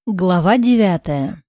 Глава 9.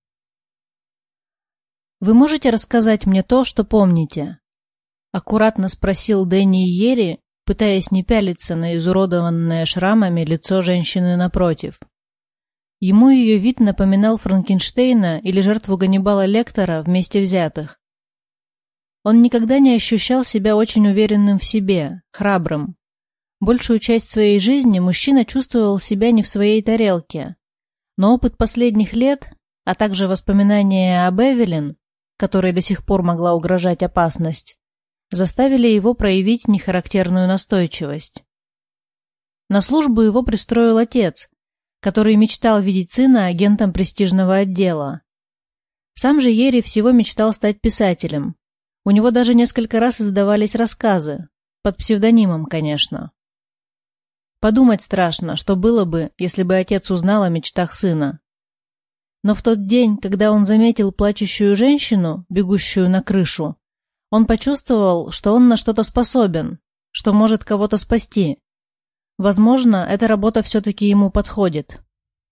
«Вы можете рассказать мне то, что помните?» — аккуратно спросил Дэнни Йери, пытаясь не пялиться на изуродованное шрамами лицо женщины напротив. Ему ее вид напоминал Франкенштейна или жертву Ганнибала Лектора вместе взятых. Он никогда не ощущал себя очень уверенным в себе, храбрым. Большую часть своей жизни мужчина чувствовал себя не в своей тарелке. Но опыт последних лет, а также воспоминания об Эвелин, которой до сих пор могла угрожать опасность, заставили его проявить нехарактерную настойчивость. На службу его пристроил отец, который мечтал видеть сына агентом престижного отдела. Сам же Йери всего мечтал стать писателем. У него даже несколько раз издавались рассказы, под псевдонимом, конечно. Подумать страшно, что было бы, если бы отец узнал о мечтах сына. Но в тот день, когда он заметил плачущую женщину, бегущую на крышу, он почувствовал, что он на что-то способен, что может кого-то спасти. Возможно, эта работа все-таки ему подходит.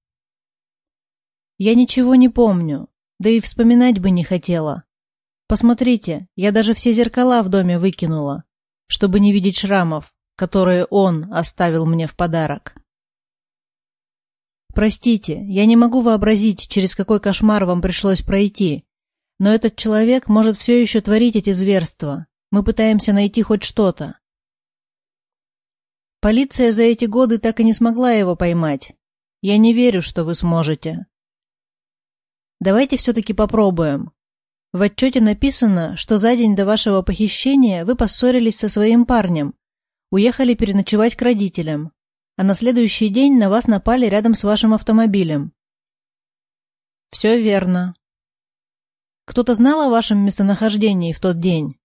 Я ничего не помню, да и вспоминать бы не хотела. Посмотрите, я даже все зеркала в доме выкинула, чтобы не видеть шрамов, которые он оставил мне в подарок. Простите, я не могу вообразить, через какой кошмар вам пришлось пройти, но этот человек может все еще творить эти зверства. Мы пытаемся найти хоть что-то. Полиция за эти годы так и не смогла его поймать. Я не верю, что вы сможете. Давайте все-таки попробуем. В отчете написано, что за день до вашего похищения вы поссорились со своим парнем, уехали переночевать к родителям, а на следующий день на вас напали рядом с вашим автомобилем. Все верно. Кто-то знал о вашем местонахождении в тот день?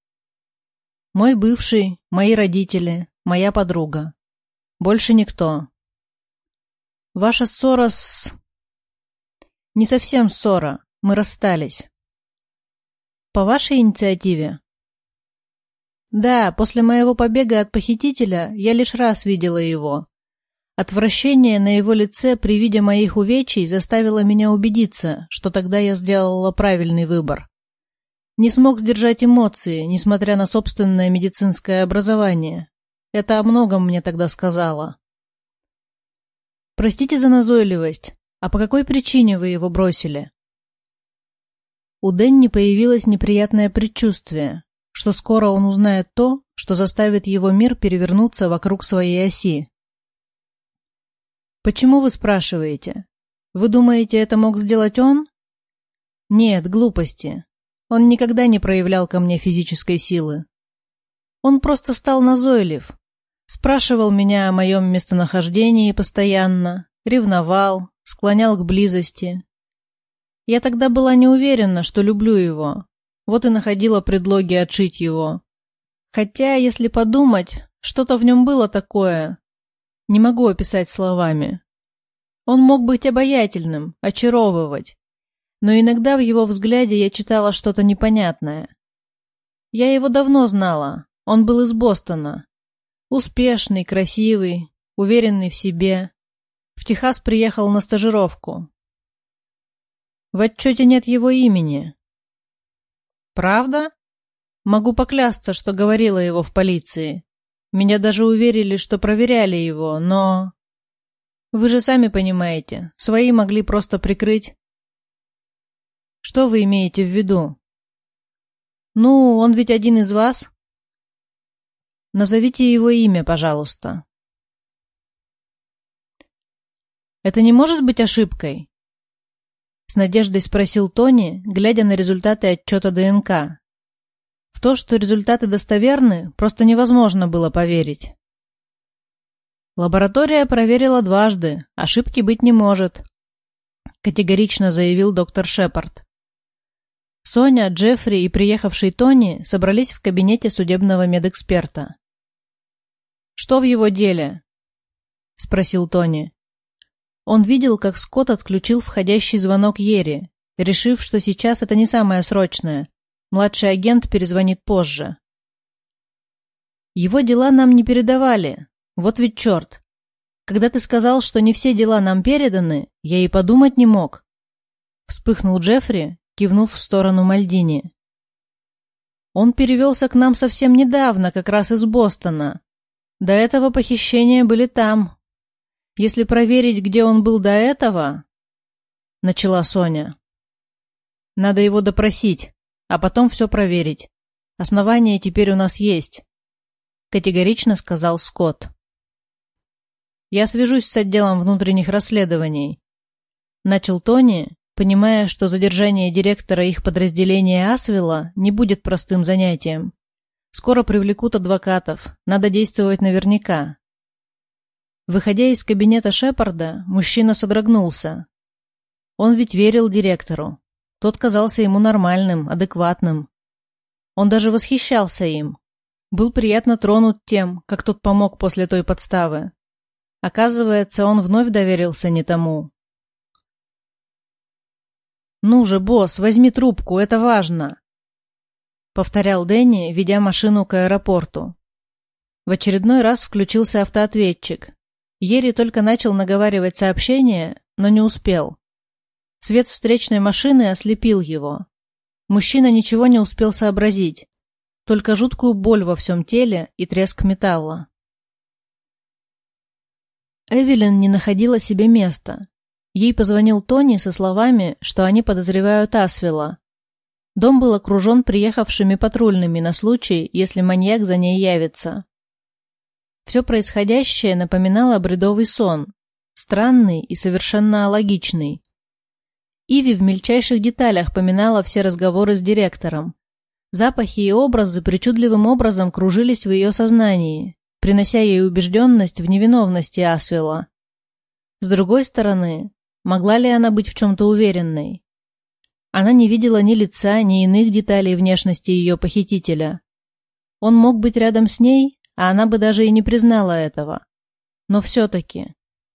Мой бывший, мои родители, моя подруга. Больше никто. Ваша ссора с... Не совсем ссора, мы расстались. По вашей инициативе? Да, после моего побега от похитителя я лишь раз видела его. Отвращение на его лице при виде моих увечий заставило меня убедиться, что тогда я сделала правильный выбор. Не смог сдержать эмоции, несмотря на собственное медицинское образование. Это о многом мне тогда сказала. Простите за назойливость, а по какой причине вы его бросили? У Дэнни появилось неприятное предчувствие, что скоро он узнает то, что заставит его мир перевернуться вокруг своей оси. «Почему вы спрашиваете? Вы думаете, это мог сделать он?» «Нет, глупости. Он никогда не проявлял ко мне физической силы. Он просто стал назойлив. Спрашивал меня о моем местонахождении постоянно, ревновал, склонял к близости. Я тогда была не уверена, что люблю его. Вот и находила предлоги отшить его. Хотя, если подумать, что-то в нем было такое. Не могу описать словами. Он мог быть обаятельным, очаровывать. Но иногда в его взгляде я читала что-то непонятное. Я его давно знала. Он был из Бостона. Успешный, красивый, уверенный в себе. В Техас приехал на стажировку. В отчете нет его имени. Правда? Могу поклясться, что говорила его в полиции. Меня даже уверили, что проверяли его, но... Вы же сами понимаете, свои могли просто прикрыть. Что вы имеете в виду? Ну, он ведь один из вас. Назовите его имя, пожалуйста. Это не может быть ошибкой? С надеждой спросил Тони, глядя на результаты отчета ДНК. В то, что результаты достоверны, просто невозможно было поверить. Лаборатория проверила дважды, ошибки быть не может, категорично заявил доктор Шепард. Соня, Джеффри и приехавший Тони собрались в кабинете судебного медэксперта. «Что в его деле?» — спросил Тони. Он видел, как Скотт отключил входящий звонок Йери, решив, что сейчас это не самое срочное. Младший агент перезвонит позже. Его дела нам не передавали. Вот ведь черт. Когда ты сказал, что не все дела нам переданы, я и подумать не мог. Вспыхнул Джеффри, кивнув в сторону Мальдини. Он перевелся к нам совсем недавно, как раз из Бостона. До этого похищения были там. Если проверить, где он был до этого, начала Соня. Надо его допросить, а потом все проверить. Основания теперь у нас есть, категорично сказал Скотт. Я свяжусь с отделом внутренних расследований. Начал Тони, понимая, что задержание директора их подразделения Асвелла не будет простым занятием. Скоро привлекут адвокатов, надо действовать наверняка. Выходя из кабинета Шепарда, мужчина содрогнулся. Он ведь верил директору. Тот казался ему нормальным, адекватным. Он даже восхищался им. Был приятно тронут тем, как тот помог после той подставы. Оказывается, он вновь доверился не тому. «Ну же, босс, возьми трубку, это важно!» Повторял Дэнни, ведя машину к аэропорту. В очередной раз включился автоответчик. Йери только начал наговаривать сообщение, но не успел. Свет встречной машины ослепил его. Мужчина ничего не успел сообразить, только жуткую боль во всем теле и треск металла. Эвелин не находила себе места. Ей позвонил Тони со словами, что они подозревают Асвелла. Дом был окружен приехавшими патрульными на случай, если маньяк за ней явится. Все происходящее напоминало бредовый сон, странный и совершенно алогичный. Иви в мельчайших деталях поминала все разговоры с директором. Запахи и образы причудливым образом кружились в ее сознании, принося ей убежденность в невиновности Асвелла. С другой стороны, могла ли она быть в чем-то уверенной? Она не видела ни лица, ни иных деталей внешности ее похитителя. Он мог быть рядом с ней, а она бы даже и не признала этого. Но все-таки...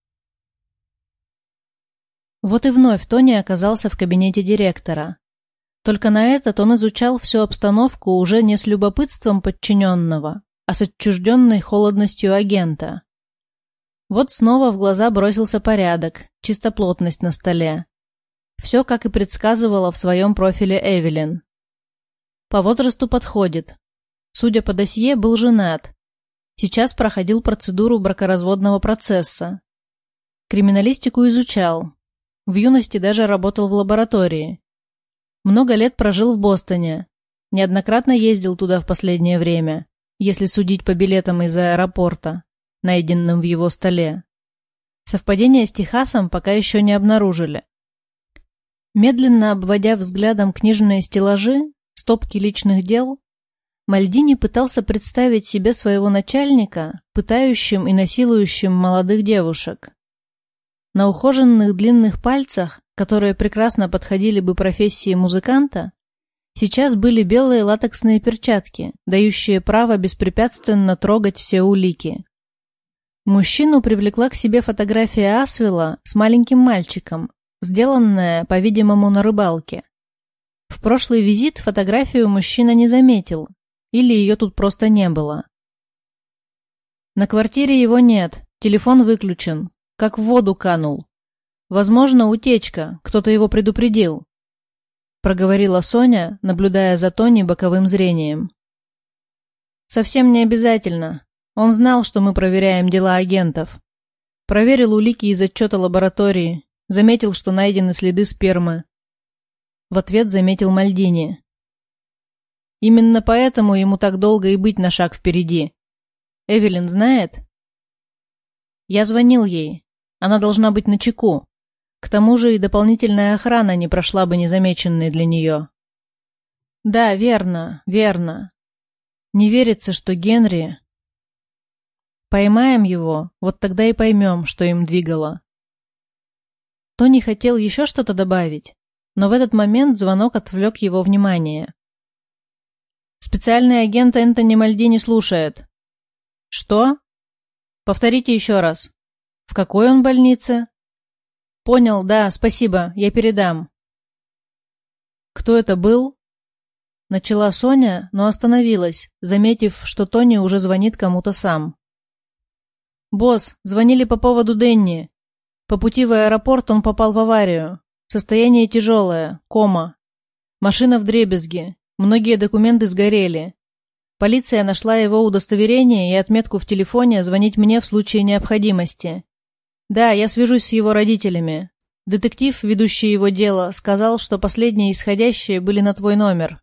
Вот и вновь Тони оказался в кабинете директора. Только на этот он изучал всю обстановку уже не с любопытством подчиненного, а с отчужденной холодностью агента. Вот снова в глаза бросился порядок, чистоплотность на столе. Все, как и предсказывала в своем профиле Эвелин. По возрасту подходит. Судя по досье, был женат. Сейчас проходил процедуру бракоразводного процесса. Криминалистику изучал. В юности даже работал в лаборатории. Много лет прожил в Бостоне. Неоднократно ездил туда в последнее время, если судить по билетам из аэропорта, найденным в его столе. Совпадения с Техасом пока еще не обнаружили. Медленно обводя взглядом книжные стеллажи, стопки личных дел, Мальдини пытался представить себе своего начальника, пытающим и насилующим молодых девушек. На ухоженных длинных пальцах, которые прекрасно подходили бы профессии музыканта, сейчас были белые латексные перчатки, дающие право беспрепятственно трогать все улики. Мужчину привлекла к себе фотография Асвелла с маленьким мальчиком, сделанная, по-видимому, на рыбалке. В прошлый визит фотографию мужчина не заметил, или ее тут просто не было. На квартире его нет, телефон выключен, как в воду канул. Возможно, утечка, кто-то его предупредил, проговорила Соня, наблюдая за Тони боковым зрением. Совсем не обязательно. Он знал, что мы проверяем дела агентов. Проверил улики из отчета лаборатории, заметил, что найдены следы спермы. В ответ заметил Мальдини. Именно поэтому ему так долго и быть на шаг впереди. Эвелин знает? Я звонил ей. Она должна быть начеку. К тому же и дополнительная охрана не прошла бы незамеченной для нее. Да, верно, верно. Не верится, что Генри... Поймаем его, вот тогда и поймем, что им двигало. Тони хотел еще что-то добавить, но в этот момент звонок отвлек его внимание. Специальный агент Энтони Мальдини слушает. Что? Повторите еще раз. В какой он больнице? Понял, да, спасибо, я передам. Кто это был? Начала Соня, но остановилась, заметив, что Тони уже звонит кому-то сам. «Босс, звонили по поводу Дэнни. По пути в аэропорт он попал в аварию. Состояние тяжелое, кома. Машина вдребезги. Многие документы сгорели. Полиция нашла его удостоверение и отметку в телефоне звонить мне в случае необходимости. Да, я свяжусь с его родителями. Детектив, ведущий его дело, сказал, что последние исходящие были на твой номер».